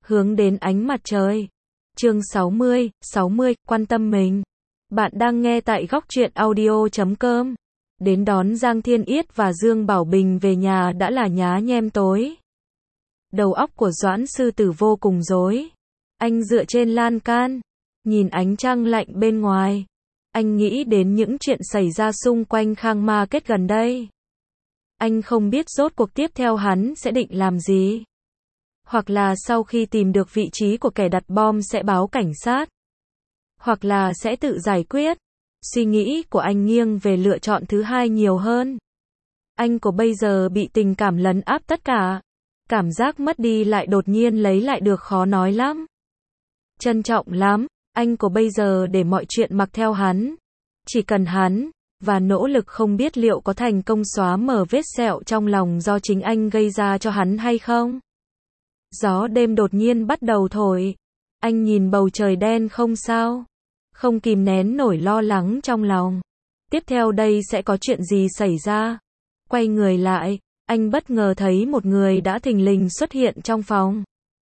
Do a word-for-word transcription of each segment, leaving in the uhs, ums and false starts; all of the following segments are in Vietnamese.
hướng đến ánh mặt trời. Chương sáu mươi, sáu mươi, quan tâm mình. Bạn đang nghe tại góc truyện audio chấm com. Đến đón Giang Thiên Yết và Dương Bảo Bình về nhà đã là nhá nhem tối. Đầu óc của Doãn Sư Tử vô cùng rối. Anh dựa trên lan can, nhìn ánh trăng lạnh bên ngoài. Anh nghĩ đến những chuyện xảy ra xung quanh Khang Market gần đây. Anh không biết rốt cuộc tiếp theo hắn sẽ định làm gì. Hoặc là sau khi tìm được vị trí của kẻ đặt bom sẽ báo cảnh sát. Hoặc là sẽ tự giải quyết. Suy nghĩ của anh nghiêng về lựa chọn thứ hai nhiều hơn. Anh của bây giờ bị tình cảm lấn áp tất cả. Cảm giác mất đi lại đột nhiên lấy lại được khó nói lắm. Trân trọng lắm, anh của bây giờ để mọi chuyện mặc theo hắn. Chỉ cần hắn, và nỗ lực không biết liệu có thành công xóa mở vết sẹo trong lòng do chính anh gây ra cho hắn hay không. Gió đêm đột nhiên bắt đầu thổi. Anh nhìn bầu trời đen không sao. Không kìm nén nổi lo lắng trong lòng. Tiếp theo đây sẽ có chuyện gì xảy ra? Quay người lại, anh bất ngờ thấy một người đã thình lình xuất hiện trong phòng.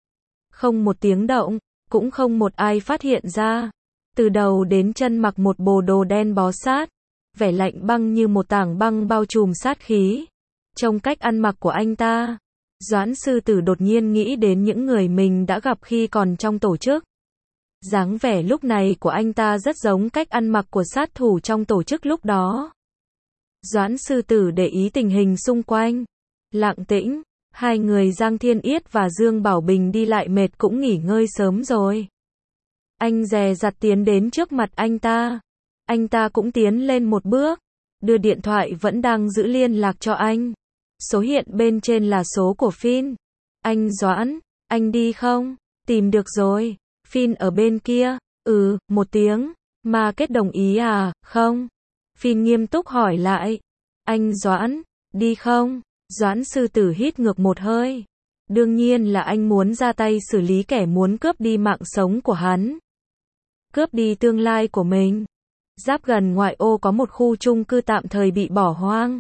Không một tiếng động, cũng không một ai phát hiện ra. Từ đầu đến chân mặc một bộ đồ đen bó sát. Vẻ lạnh băng như một tảng băng bao trùm sát khí. Trong cách ăn mặc của anh ta, Doãn Sư Tử đột nhiên nghĩ đến những người mình đã gặp khi còn trong tổ chức. Dáng vẻ lúc này của anh ta rất giống cách ăn mặc của sát thủ trong tổ chức lúc đó. Doãn Sư Tử để ý tình hình xung quanh. Lặng tĩnh, hai người Giang Thiên Yết và Dương Bảo Bình đi lại mệt cũng nghỉ ngơi sớm rồi. Anh dè dặt tiến đến trước mặt anh ta. Anh ta cũng tiến lên một bước, đưa điện thoại vẫn đang giữ liên lạc cho anh. Số hiện bên trên là số của Phin. Anh Doãn, anh đi không? Tìm được rồi. Phin ở bên kia. Ừ, một tiếng. Market đồng ý à? Không. Phin nghiêm túc hỏi lại. Anh Doãn, đi không? Doãn Sư Tử hít ngược một hơi. Đương nhiên là anh muốn ra tay xử lý kẻ muốn cướp đi mạng sống của hắn. Cướp đi tương lai của mình. Giáp gần ngoại ô có một khu chung cư tạm thời bị bỏ hoang.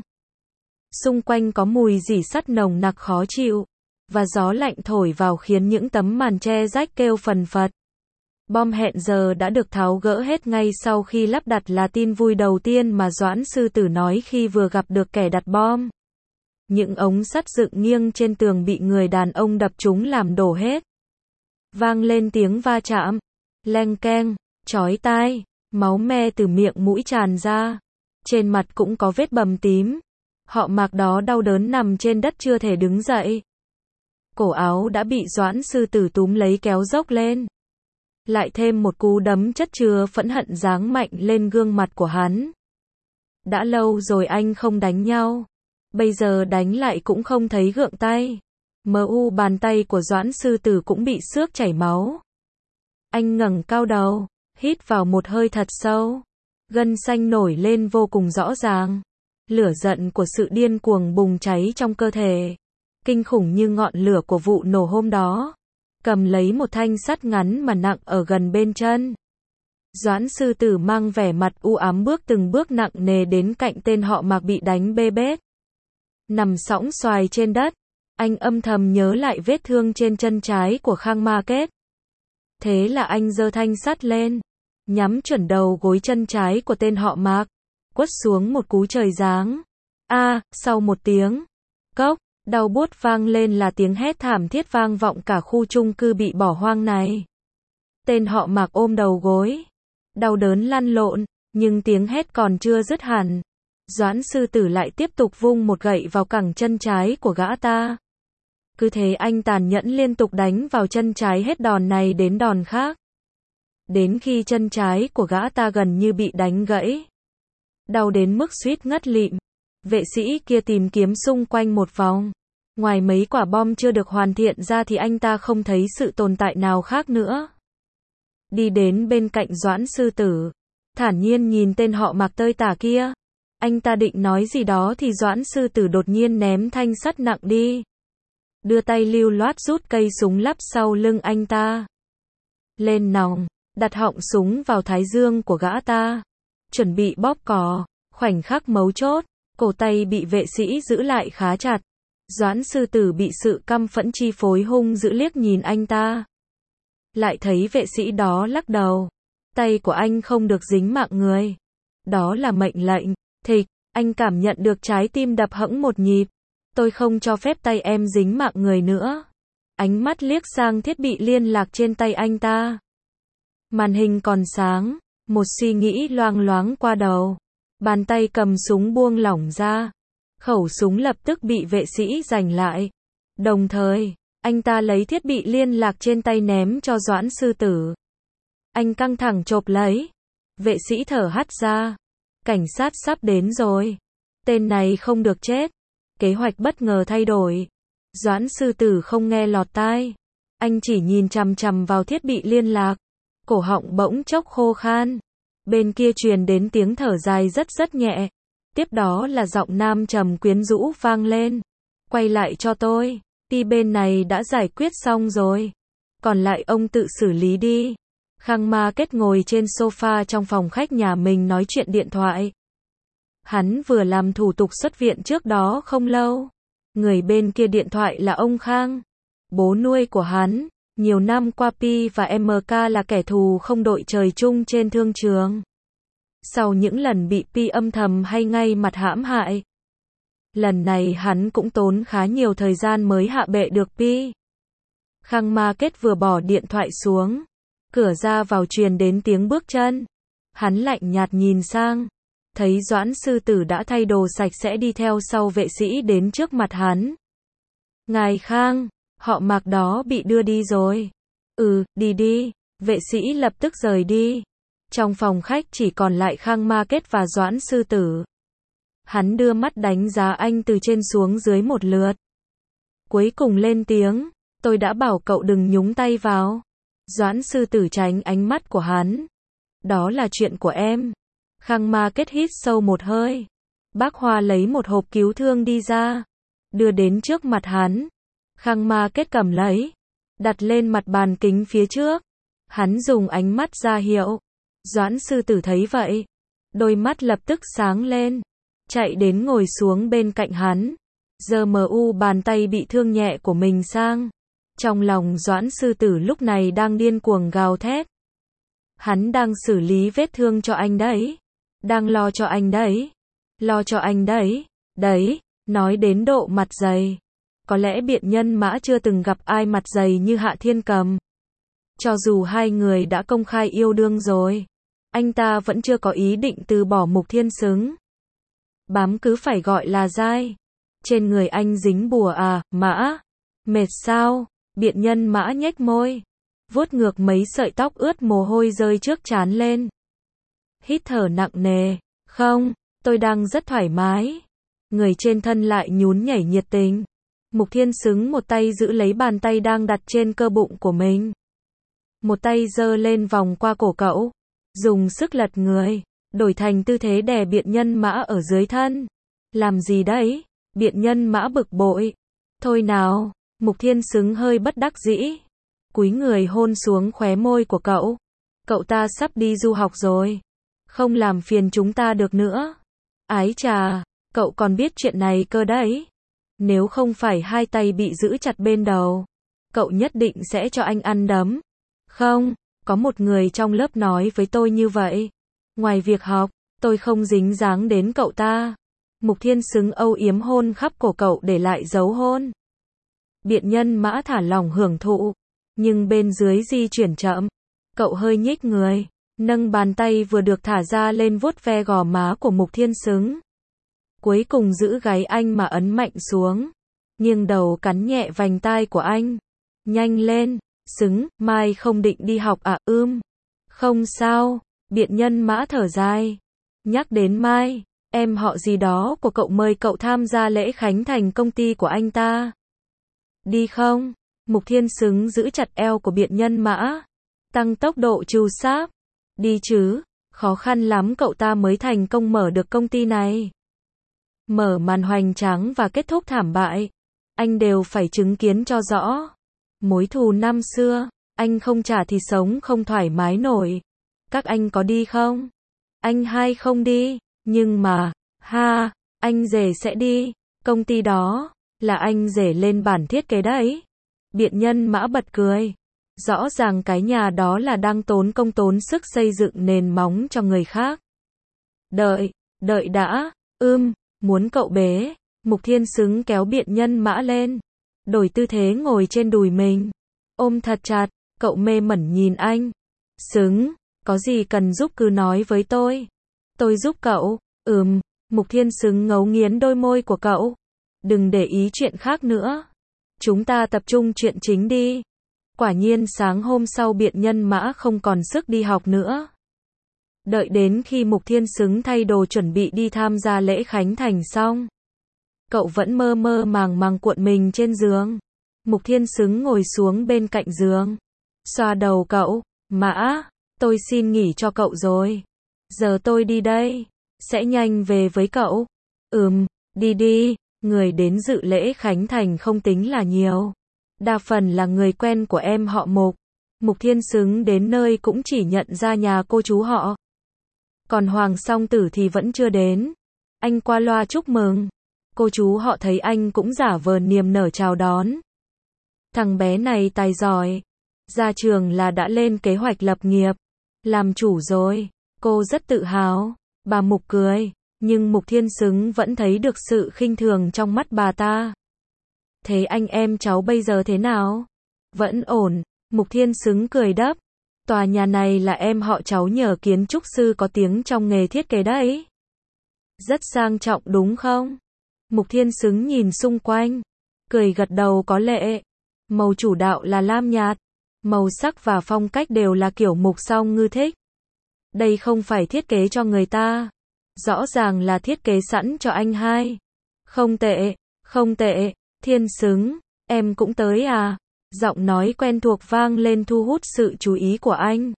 Xung quanh có mùi rỉ sắt nồng nặc khó chịu. Và gió lạnh thổi vào khiến những tấm màn che rách kêu phần phật. Bom hẹn giờ đã được tháo gỡ hết ngay sau khi lắp đặt là tin vui đầu tiên mà Doãn Sư Tử nói khi vừa gặp được kẻ đặt bom. Những ống sắt dựng nghiêng trên tường bị người đàn ông đập trúng làm đổ hết. Vang lên tiếng va chạm. Leng keng, chói tai. Máu me từ miệng mũi tràn ra. Trên mặt cũng có vết bầm tím. Họ Mạc đó đau đớn nằm trên đất chưa thể đứng dậy. Cổ áo đã bị Doãn Sư Tử túm lấy kéo dốc lên. Lại thêm một cú đấm chất chứa phẫn hận giáng mạnh lên gương mặt của hắn. Đã lâu rồi anh không đánh nhau. Bây giờ đánh lại cũng không thấy gượng tay. Mờ u bàn tay của Doãn Sư Tử cũng bị xước chảy máu. Anh ngẩng cao đầu. Hít vào một hơi thật sâu. Gân xanh nổi lên vô cùng rõ ràng. Lửa giận của sự điên cuồng bùng cháy trong cơ thể. Kinh khủng như ngọn lửa của vụ nổ hôm đó. Cầm lấy một thanh sắt ngắn mà nặng ở gần bên chân. Doãn Sư Tử mang vẻ mặt u ám bước từng bước nặng nề đến cạnh tên họ Mạc bị đánh bê bết. Nằm sõng xoài trên đất. Anh âm thầm nhớ lại vết thương trên chân trái của Khang Market. Thế là anh giơ thanh sắt lên. Nhắm chuẩn đầu gối chân trái của tên họ Mạc. Quất xuống một cú trời giáng. A, à, sau một tiếng. Cốc, đau buốt vang lên là tiếng hét thảm thiết vang vọng cả khu chung cư bị bỏ hoang này. Tên họ Mạc ôm đầu gối. Đau đớn lăn lộn, nhưng tiếng hét còn chưa dứt hẳn. Doãn Sư Tử lại tiếp tục vung một gậy vào cẳng chân trái của gã ta. Cứ thế anh tàn nhẫn liên tục đánh vào chân trái hết đòn này đến đòn khác. Đến khi chân trái của gã ta gần như bị đánh gãy. Đau đến mức suýt ngất lịm. Vệ sĩ kia tìm kiếm xung quanh một vòng. Ngoài mấy quả bom chưa được hoàn thiện ra thì anh ta không thấy sự tồn tại nào khác nữa. Đi đến bên cạnh Doãn Sư Tử. Thản nhiên nhìn tên họ Mạc tơi tả kia. Anh ta định nói gì đó thì Doãn Sư Tử đột nhiên ném thanh sắt nặng đi. Đưa tay lưu loát rút cây súng lắp sau lưng anh ta. Lên nòng, đặt họng súng vào thái dương của gã ta. Chuẩn bị bóp cò, khoảnh khắc mấu chốt, cổ tay bị vệ sĩ giữ lại khá chặt. Doãn Sư Tử bị sự căm phẫn chi phối hung dữ liếc nhìn anh ta. lại thấy vệ sĩ đó lắc đầu. Tay của anh không được dính mạng người. Đó là mệnh lệnh. Thịch, anh cảm nhận được trái tim đập hẫng một nhịp. Tôi không cho phép tay em dính mạng người nữa. Ánh mắt liếc sang thiết bị liên lạc trên tay anh ta. Màn hình còn sáng. Một suy nghĩ loang loáng qua đầu. Bàn tay cầm súng buông lỏng ra. Khẩu súng lập tức bị vệ sĩ giành lại. Đồng thời, anh ta lấy thiết bị liên lạc trên tay ném cho Doãn Sư Tử. Anh căng thẳng chộp lấy. Vệ sĩ thở hắt ra. Cảnh sát sắp đến rồi. Tên này không được chết. Kế hoạch bất ngờ thay đổi. Doãn Sư Tử không nghe lọt tai. Anh chỉ nhìn chằm chằm vào thiết bị liên lạc. Cổ họng bỗng chốc khô khan. Bên kia truyền đến tiếng thở dài rất rất nhẹ. Tiếp đó là giọng nam trầm quyến rũ vang lên. Quay lại cho tôi. Đi bên này đã giải quyết xong rồi. Còn lại ông tự xử lý đi. Khang Ma Kết ngồi trên sofa trong phòng khách nhà mình nói chuyện điện thoại. Hắn vừa làm thủ tục xuất viện trước đó không lâu. Người bên kia điện thoại là ông Khang. Bố nuôi của hắn. Nhiều năm qua Pi và em ca là kẻ thù không đội trời chung trên thương trường. Sau những lần bị Pi âm thầm hay ngay mặt hãm hại. Lần này hắn cũng tốn khá nhiều thời gian mới hạ bệ được Pi. Khang Ma Kết vừa bỏ điện thoại xuống. Cửa ra vào truyền đến tiếng bước chân. Hắn lạnh nhạt nhìn sang. Thấy Doãn Sư Tử đã thay đồ sạch sẽ đi theo sau vệ sĩ đến trước mặt hắn. Ngài Khang, họ Mạc đó bị đưa đi rồi. Ừ, đi đi. Vệ sĩ lập tức rời đi. Trong phòng khách chỉ còn lại Khang Ma Kết và Doãn Sư Tử. Hắn đưa mắt đánh giá anh từ trên xuống dưới một lượt. Cuối cùng lên tiếng. Tôi đã bảo cậu đừng nhúng tay vào. Doãn Sư Tử tránh ánh mắt của hắn. Đó là chuyện của em. Khang Ma Kết hít sâu một hơi. Bác Hoa lấy một hộp cứu thương đi ra. Đưa đến trước mặt hắn. Khang Ma Kết cầm lấy. Đặt lên mặt bàn kính phía trước. Hắn dùng ánh mắt ra hiệu. Doãn Sư Tử thấy vậy. Đôi mắt lập tức sáng lên. Chạy đến ngồi xuống bên cạnh hắn. Giơ mờ u bàn tay bị thương nhẹ của mình sang. Trong lòng Doãn Sư Tử lúc này đang điên cuồng gào thét. Hắn đang xử lý vết thương cho anh đấy. Đang lo cho anh đấy. Lo cho anh đấy. Đấy, nói đến độ mặt dày. Có lẽ Biện Nhân Mã chưa từng gặp ai mặt dày như Hạ Thiên Cầm. Cho dù hai người đã công khai yêu đương rồi, anh ta vẫn chưa có ý định từ bỏ Mục Thiên Xứng. Bám cứ phải gọi là dai. Trên người anh dính bùa à, Mã? Mệt sao? Biện Nhân Mã nhếch môi. Vuốt ngược mấy sợi tóc ướt mồ hôi rơi trước trán lên. Hít thở nặng nề. Không, tôi đang rất thoải mái. Người trên thân lại nhún nhảy nhiệt tình. Mục Thiên Xứng một tay giữ lấy bàn tay đang đặt trên cơ bụng của mình. Một tay giơ lên vòng qua cổ cậu. Dùng sức lật người. Đổi thành tư thế đè Biện Nhân Mã ở dưới thân. Làm gì đấy? Biện Nhân Mã bực bội. Thôi nào. Mục Thiên Xứng hơi bất đắc dĩ. Cúi người hôn xuống khóe môi của cậu. Cậu ta sắp đi du học rồi. Không làm phiền chúng ta được nữa. Ái chà, cậu còn biết chuyện này cơ đấy. Nếu không phải hai tay bị giữ chặt bên đầu, cậu nhất định sẽ cho anh ăn đấm. Không, có một người trong lớp nói với tôi như vậy. Ngoài việc học, tôi không dính dáng đến cậu ta. Mục Thiên Xứng âu yếm hôn khắp cổ cậu để lại dấu hôn. Biện Nhân Mã thả lỏng hưởng thụ, nhưng bên dưới di chuyển chậm. Cậu hơi nhích người, nâng bàn tay vừa được thả ra lên vuốt ve gò má của Mục Thiên Xứng. Cuối cùng giữ gáy anh mà ấn mạnh xuống. Nghiêng đầu cắn nhẹ vành tai của anh. Nhanh lên, Xứng, mai không định đi học à? Ưm. Không sao, Biện Nhân Mã thở dài. Nhắc đến mai, em họ gì đó của cậu mời cậu tham gia lễ khánh thành công ty của anh ta. Đi không? Mục Thiên Xứng giữ chặt eo của Biện Nhân Mã. Tăng tốc độ trù sáp. Đi chứ, khó khăn lắm cậu ta mới thành công mở được công ty này. Mở màn hoành tráng và kết thúc thảm bại. Anh đều phải chứng kiến cho rõ. Mối thù năm xưa, anh không trả thì sống không thoải mái nổi. Các anh có đi không? Anh hai không đi, nhưng mà, ha, anh rể sẽ đi. Công ty đó, là anh rể lên bản thiết kế đấy. Biện Nhân Mã bật cười. Rõ ràng cái nhà đó là đang tốn công tốn sức xây dựng nền móng cho người khác. Đợi, đợi đã, ưm, muốn cậu bế. Mục Thiên Xứng kéo biện nhân mã lên, đổi tư thế ngồi trên đùi mình, ôm thật chặt, cậu mê mẩn nhìn anh. Xứng, có gì cần giúp cứ nói với tôi. Tôi giúp cậu, ừm, Mục Thiên Xứng ngấu nghiến đôi môi của cậu. Đừng để ý chuyện khác nữa. Chúng ta tập trung chuyện chính đi. Quả nhiên sáng hôm sau biện nhân mã không còn sức đi học nữa. Đợi đến khi Mục Thiên Xứng thay đồ chuẩn bị đi tham gia lễ khánh thành xong, cậu vẫn mơ mơ màng màng cuộn mình trên giường. Mục Thiên Xứng ngồi xuống bên cạnh giường, xoa đầu cậu. Mã, tôi xin nghỉ cho cậu rồi. Giờ tôi đi đây, sẽ nhanh về với cậu. Ừm, đi đi. Người đến dự lễ khánh thành không tính là nhiều. Đa phần là người quen của em họ Mục. Mục Thiên Xứng đến nơi cũng chỉ nhận ra nhà cô chú họ. Còn Hoàng Song Tử thì vẫn chưa đến. Anh qua loa chúc mừng. Cô chú họ thấy anh cũng giả vờ niềm nở chào đón. Thằng bé này tài giỏi. Ra trường là đã lên kế hoạch lập nghiệp. Làm chủ rồi. Cô rất tự hào. Bà Mục cười. Nhưng Mục Thiên Xứng vẫn thấy được sự khinh thường trong mắt bà ta. Thế anh em cháu bây giờ thế nào? Vẫn ổn. Mục Thiên Xứng cười đáp. Tòa nhà này là em họ cháu nhờ kiến trúc sư có tiếng trong nghề thiết kế đấy. Rất sang trọng đúng không? Mục Thiên Xứng nhìn xung quanh, cười gật đầu có lệ. Màu chủ đạo là lam nhạt. Màu sắc và phong cách đều là kiểu Mục Song Ngư thích. Đây không phải thiết kế cho người ta. Rõ ràng là thiết kế sẵn cho anh hai. Không tệ, không tệ. Thiên Xứng, em cũng tới à? Giọng nói quen thuộc vang lên thu hút sự chú ý của anh.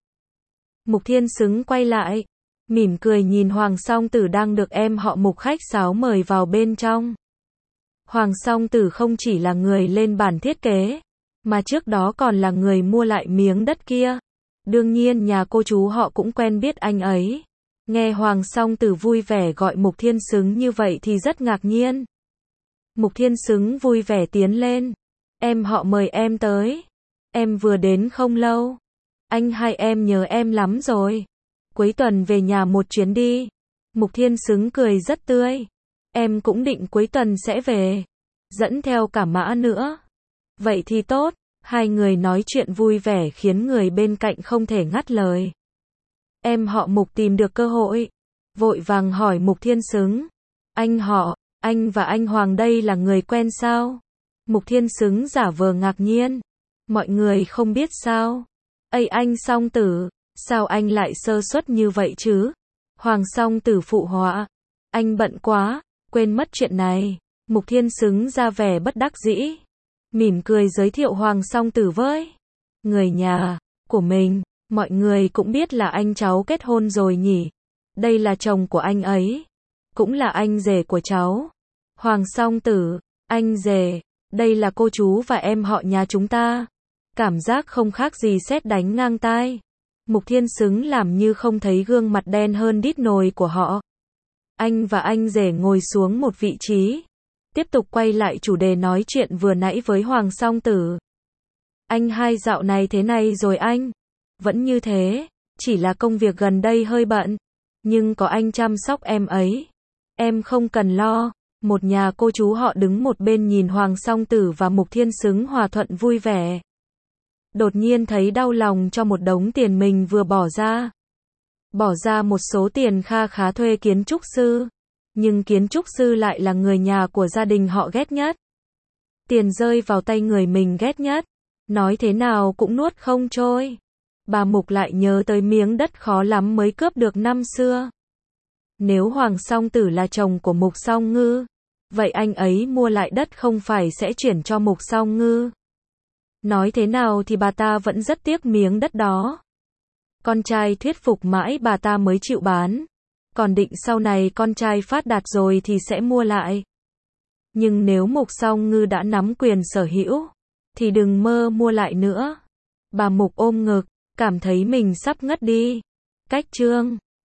Mục Thiên Xứng quay lại, mỉm cười nhìn Hoàng Song Tử đang được em họ Mục khách sáo mời vào bên trong. Hoàng Song Tử không chỉ là người lên bản thiết kế, mà trước đó còn là người mua lại miếng đất kia. Đương nhiên nhà cô chú họ cũng quen biết anh ấy. Nghe Hoàng Song Tử vui vẻ gọi Mục Thiên Xứng như vậy thì rất ngạc nhiên. Mục Thiên Xứng vui vẻ tiến lên. Em họ mời em tới. Em vừa đến không lâu. Anh hai em nhớ em lắm rồi. Cuối tuần về nhà một chuyến đi. Mục Thiên Xứng cười rất tươi. Em cũng định cuối tuần sẽ về. Dẫn theo cả Mã nữa. Vậy thì tốt. Hai người nói chuyện vui vẻ khiến người bên cạnh không thể ngắt lời. Em họ Mục tìm được cơ hội. Vội vàng hỏi Mục Thiên Xứng. Anh họ, anh và anh Hoàng đây là người quen sao? Mục Thiên Xứng giả vờ ngạc nhiên. Mọi người không biết sao? Ây anh Song Tử, sao anh lại sơ suất như vậy chứ? Hoàng Song Tử phụ họa. Anh bận quá, quên mất chuyện này. Mục Thiên Xứng ra vẻ bất đắc dĩ. Mỉm cười giới thiệu Hoàng Song Tử với người nhà của mình. Mọi người cũng biết là anh cháu kết hôn rồi nhỉ? Đây là chồng của anh ấy. Cũng là anh rể của cháu. Hoàng Song Tử, anh rể. Đây là cô chú và em họ nhà chúng ta. Cảm giác không khác gì sét đánh ngang tai. Mục Thiên Xứng làm như không thấy gương mặt đen hơn đít nồi của họ. Anh và anh rể ngồi xuống một vị trí. Tiếp tục quay lại chủ đề nói chuyện vừa nãy với Hoàng Song Tử. Anh hai dạo này thế này rồi anh? Vẫn như thế, chỉ là công việc gần đây hơi bận. Nhưng có anh chăm sóc em ấy. Em không cần lo. Một nhà cô chú họ đứng một bên nhìn Hoàng Song Tử và Mục Thiên Xứng hòa thuận vui vẻ. Đột nhiên thấy đau lòng cho một đống tiền mình vừa bỏ ra. Bỏ ra một số tiền kha khá thuê kiến trúc sư. Nhưng kiến trúc sư lại là người nhà của gia đình họ ghét nhất. Tiền rơi vào tay người mình ghét nhất. Nói thế nào cũng nuốt không trôi. Bà Mục lại nhớ tới miếng đất khó lắm mới cướp được năm xưa. Nếu Hoàng Song Tử là chồng của Mục Song Ngư, vậy anh ấy mua lại đất không phải sẽ chuyển cho Mục Song Ngư. Nói thế nào thì bà ta vẫn rất tiếc miếng đất đó. Con trai thuyết phục mãi bà ta mới chịu bán. Còn định sau này con trai phát đạt rồi thì sẽ mua lại. Nhưng nếu Mục Song Ngư đã nắm quyền sở hữu, thì đừng mơ mua lại nữa. Bà Mục ôm ngực, cảm thấy mình sắp ngất đi. Cách chương